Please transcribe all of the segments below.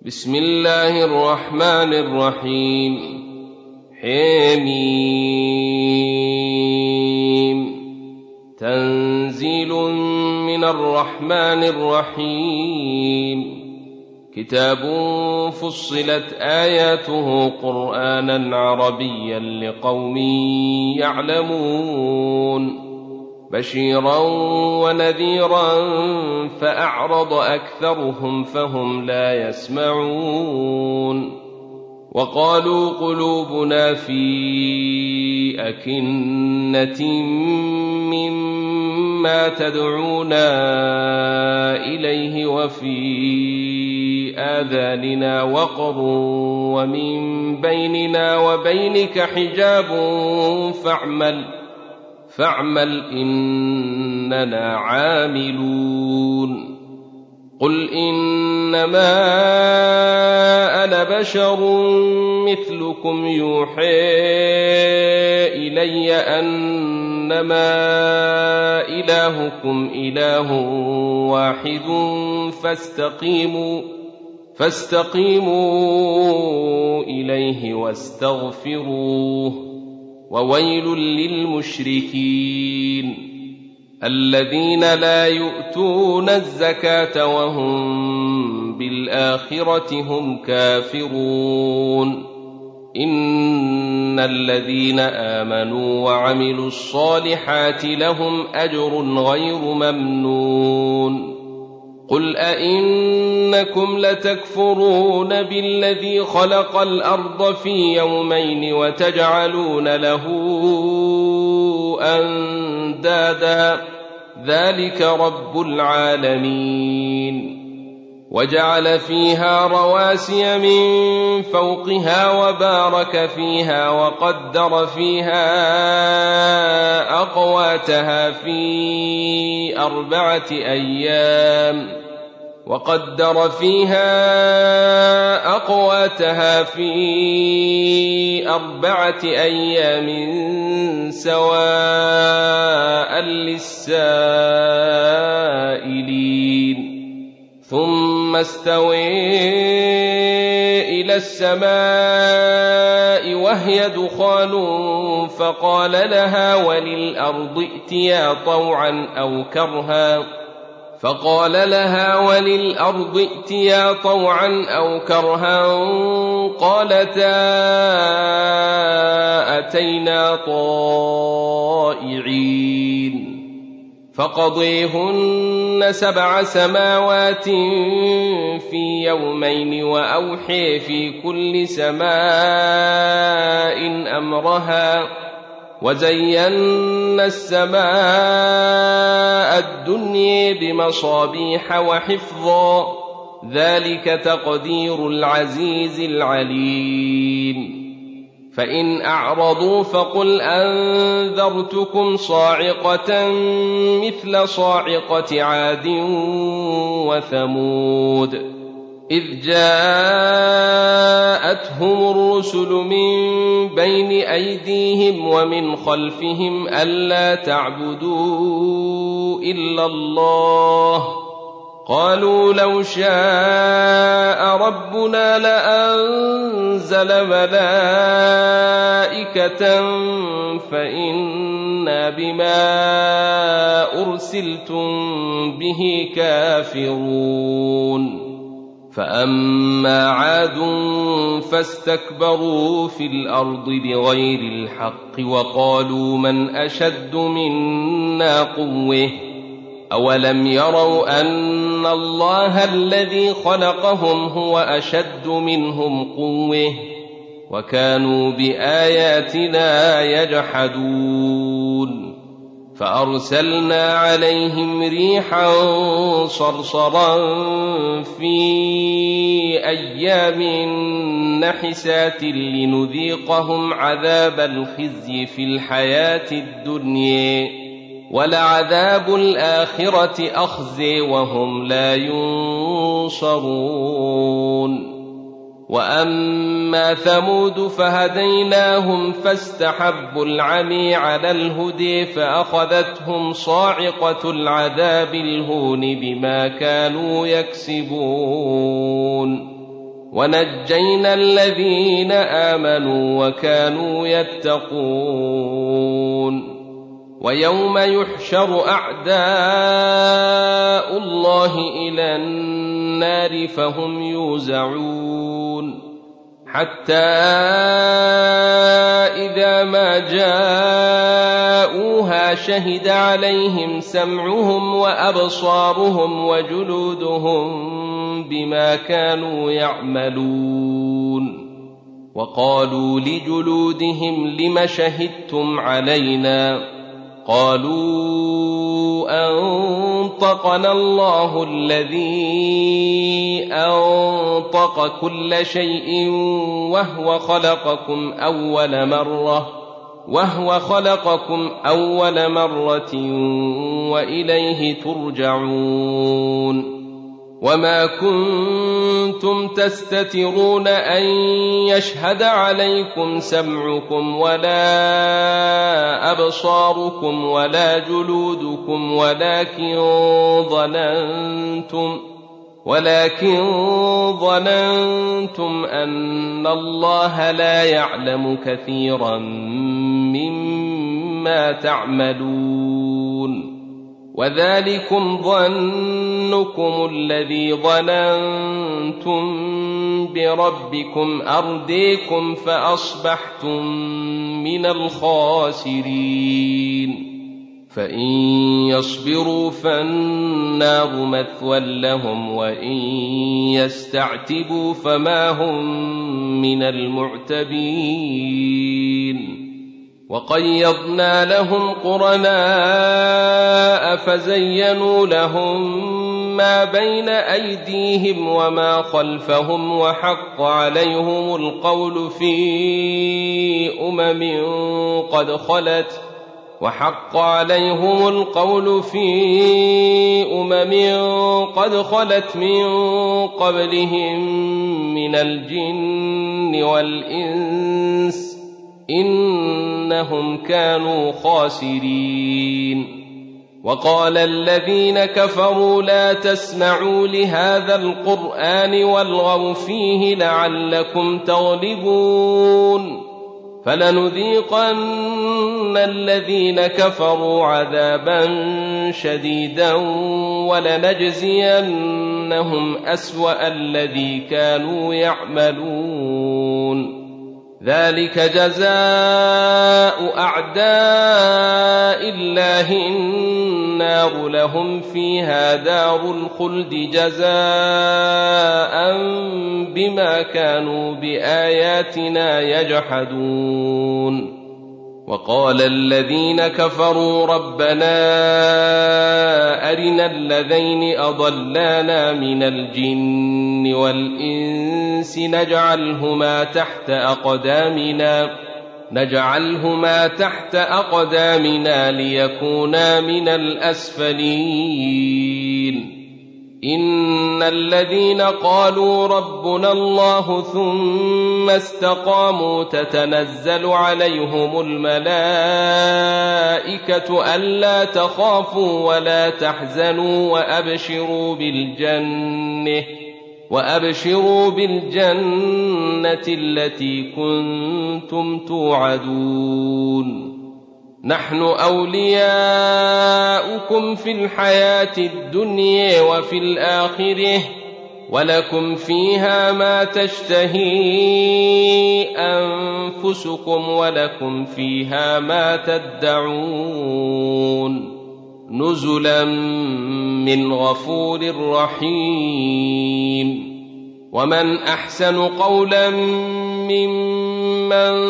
بسم الله الرحمن الرحيم. حميم. تنزيل من الرحمن الرحيم. كتاب فصلت آياته قرآنا عربيا لقوم يعلمون بشيرا ونذيرا فأعرض أكثرهم فهم لا يسمعون. وقالوا قلوبنا في أكنة مما تدعونا إليه وفي آذاننا وقر ومن بيننا وبينك حجاب فاعمل إننا عاملون. قل إنما أنا بشر مثلكم يوحى إلي أنما إلهكم إله واحد فاستقيموا إليه واستغفروه. وويل للمشركين الذين لا يؤتون الزكاة وهم بالآخرة هم كافرون. إن الذين آمنوا وعملوا الصالحات لهم أجر غير ممنون. قل أئنكم لتكفرون بالذي خلق الأرض في يومين وتجعلون له أندادا ذلك رب العالمين. وجعل فيها رواسي من فوقها وبارك فيها وقدر فيها أقواتها في أربعة أيام سواء للسائلين. ثم استوى إلى السماء وهي دخان فقال لها وللأرض ائتيا طوعا أو كرها قالتا أتينا طائعين. فقضيهن 7 سماوات في يومين وأوحي في كل سماء أمرها وزينا السماء الدنيا بمصابيح وحفظا ذلك تقدير العزيز العليم. فإن أعرضوا فقل أنذرتكم صاعقة مثل صاعقة عاد وثمود إذ جاءتهم الرسل من بين أيديهم ومن خلفهم ألا تعبدوا إلا الله قالوا لو شاء ربنا لأنزل ملائكة فإنا بما أرسلتم به كافرون. فأما عاد فاستكبروا في الأرض بغير الحق وقالوا من أشد منا قوة أولم يروا أن الله الذي خلقهم هو أشد منهم قوة وكانوا بآياتنا يجحدون. فأرسلنا عليهم ريحا صرصرا في أيام نحسات لنذيقهم عذاب الخزي في الحياة الدنيا ولعذاب الآخرة أخزي وهم لا ينصرون. وأما ثمود فهديناهم فاستحبوا العمي على الهدي فأخذتهم صاعقة العذاب الهون بما كانوا يكسبون. ونجينا الذين آمنوا وكانوا يتقون ويوم يحشر أعداء الله إلى النار فهم يوزعون حتى إذا ما جاءوها شهد عليهم سمعهم وأبصارهم وجلودهم بما كانوا يعملون وقالوا لجلودهم لم شهدتم علينا قالوا أنطقنا الله الذي أنطق كل شيء وهو خلقكم أول مرة وإليه ترجعون وما كنتم تستترون أن يشهد عليكم سمعكم ولا أبصاركم ولا جلودكم ولكن ظننتم أن الله لا يعلم كثيرا مما تعملون وذلكم ظنكم الذي ظننتم بربكم أرديكم فأصبحتم من الخاسرين فإن يصبروا فالنار مثوى لهم وإن يستعتبوا فما هم من المعتبين وقيضنا لهم قرناء فزينوا لهم ما بين أيديهم وما خلفهم وحق عليهم القول في أمم قد خلت من قبلهم من الجن والإنس إنهم كانوا خاسرين وقال الذين كفروا لا تسمعوا لهذا القرآن والغوا فيه لعلكم تغلبون فلنذيقن الذين كفروا عذابا شديدا ولنجزينهم أسوأ الذي كانوا يعملون ذلك جزاء أعداء الله النار لهم فيها دار الخلد جزاء بما كانوا بآياتنا يجحدون وقال الذين كفروا ربنا أرنا الذين أضلانا من الجن والإنس نجعلهما تحت أقدامنا ليكونا من الأسفلين إن الذين قالوا ربنا الله ثم استقاموا تتنزل عليهم الملائكة ألا تخافوا ولا تحزنوا وأبشروا بالجنة التي كنتم توعدون نحن أولياؤكم في الحياة الدنيا وفي الآخرة ولكم فيها ما تشتهي أنفسكم ولكم فيها ما تدعون نزلا من غفور رحيم ومن أحسن قولا ممن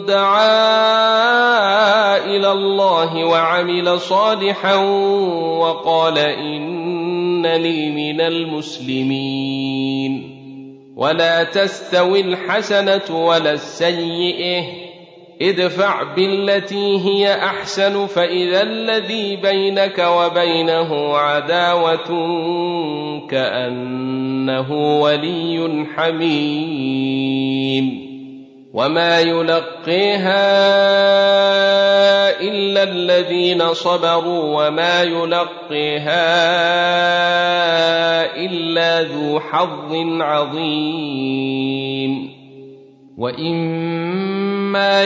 دعا إلى الله وعمل صالحا وقال إنني من المسلمين ولا تستوي الحسنة ولا السيئة ادفع بالتي هي أحسن فإذا الذي بينك وبينه عداوة كأنه ولي حميم وما يلقيها إلا الذين صبروا وما يلقيها إلا ذو حظ عظيم وإما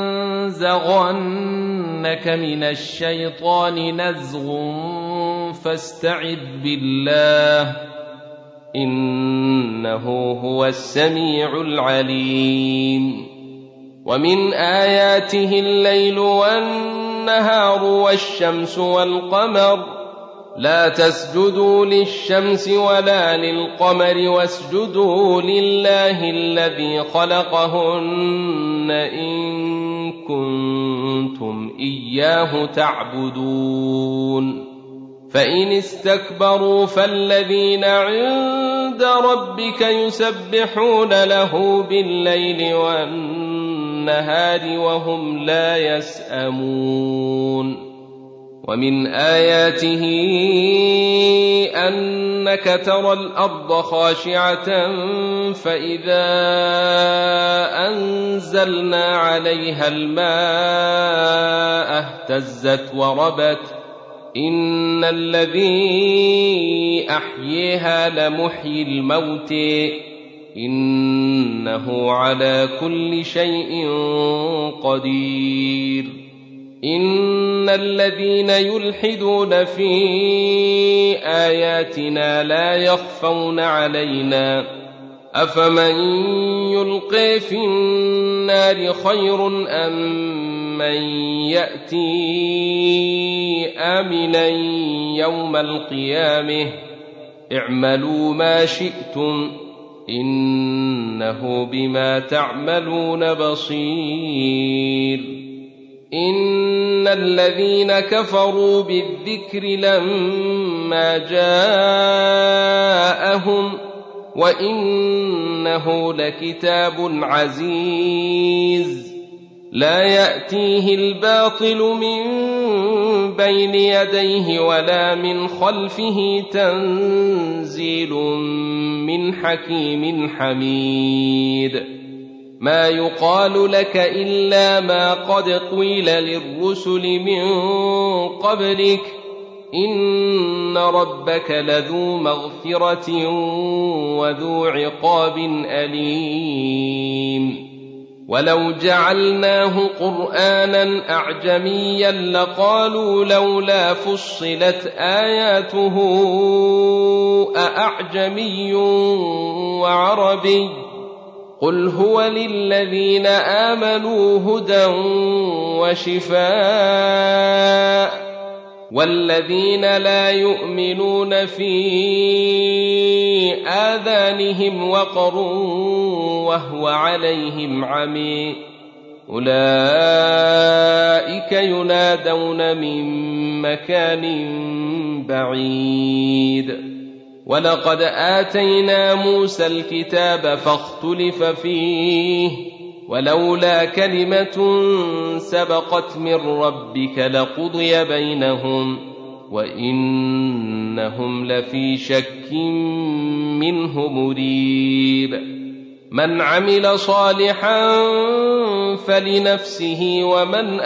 ينزغنك من الشيطان نزغ فاستعذ بالله إنه هو السميع العليم ومن آياته الليل والنهار والشمس والقمر لا تسجدوا للشمس ولا للقمر واسجدوا لله الذي خلقهن إن كنتم إياه تعبدون فإن استكبروا فالذين عند ربك يسبحون له بالليل والنهار وهم لا يسأمون ومن آياته أنك ترى الأرض خاشعة فإذا أنزلنا عليها الماء اهتزت وربت إن الذي أحييها لمحيي الموت إنه على كل شيء قدير إن الذين يلحدون في آياتنا لا يخفون علينا أفمن يلقي في النار خير أم من يأتي آمنا يوم القيامة اعملوا ما شئتم إنه بما تعملون بصير إن الذين كفروا بالذكر لما جاءهم وإنه لكتاب عزيز لا يأتيه الباطل من بين يديه ولا من خلفه تنزيل من حكيم حميد ما يقال لك إلا ما قد قيل للرسل من قبلك إن ربك لذو مغفرة وذو عقاب أليم ولو جعلناه قرآنا أعجميا لقالوا لولا فصلت آياته أأعجمي وعربي قل هو للذين آمنوا هدى وشفاء والذين لا يؤمنون في آذانهم وقر وهو عليهم عمي أولئك ينادون من مكان بعيد ولقد آتينا موسى الكتاب فاختلف فيه ولولا كلمة سبقت من ربك لقضي بينهم وإنهم لفي شك منه مريب من عمل صالحا فلنفسه ومن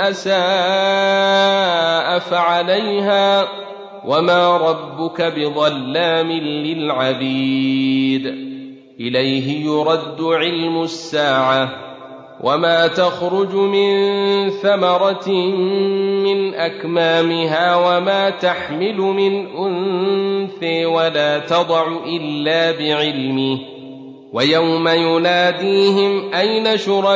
أساء فعليها وما ربك بظلام للعبيد إليه يرد علم الساعة وما تخرج من ثمرة من أكمامها وما تحمل من أنثى ولا تضع إلا بعلمه ويوم يناديهم أين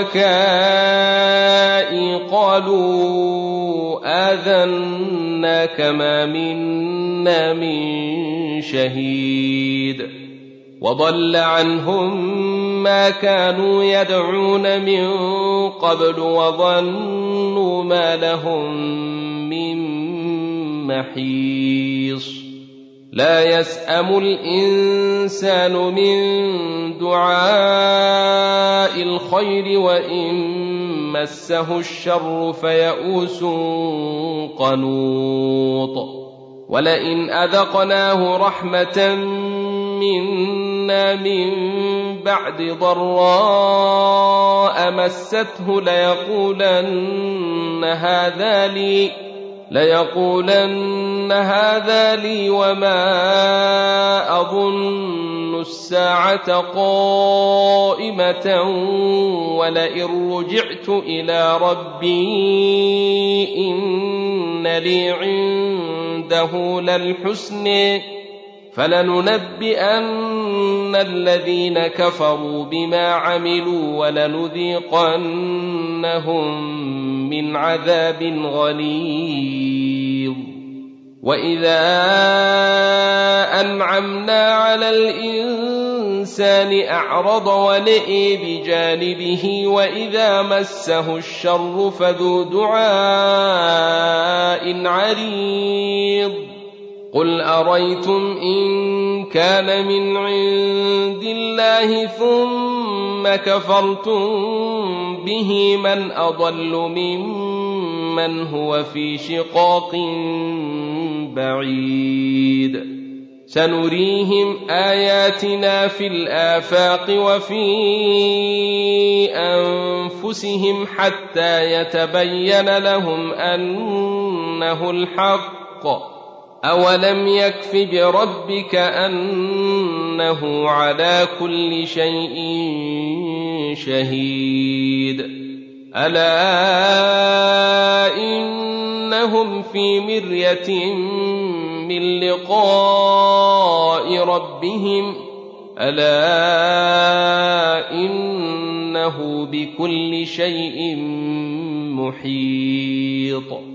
شركائي قالوا آذناك ما منا من شهيد وضل عنهم ما كانوا يدعون من قبل وظنوا ما لهم من محيص لا يسأم الإنسان من دعاء الخير وإن مسه الشر فيئوس قنوط ولئن أذقناه رحمة منا منا من بعد ضراء مسته ليقولن هذا لي وما أظن الساعة قائمة ولئن رجعت إلى ربي إن لي عنده للحسن فلننبئن الذين كفروا بما عملوا ولنذيقنهم من عذاب غليظ. وإذا أنعمنا على الإنسان أعرض ونئي بجانبه وإذا مسه الشر فذو دعاء عريض. قل أريتم إن كان من عند الله ثم كفرتم به من أضل ممن هو في شقاق بعيد. سنريهم آياتنا في الآفاق وفي أنفسهم حتى يتبين لهم أنه الحق. أولم يكف بربك أنه على كل شيء شهيد. ألا إنهم في مرية من لقاء ربهم ألا إنه بكل شيء محيط.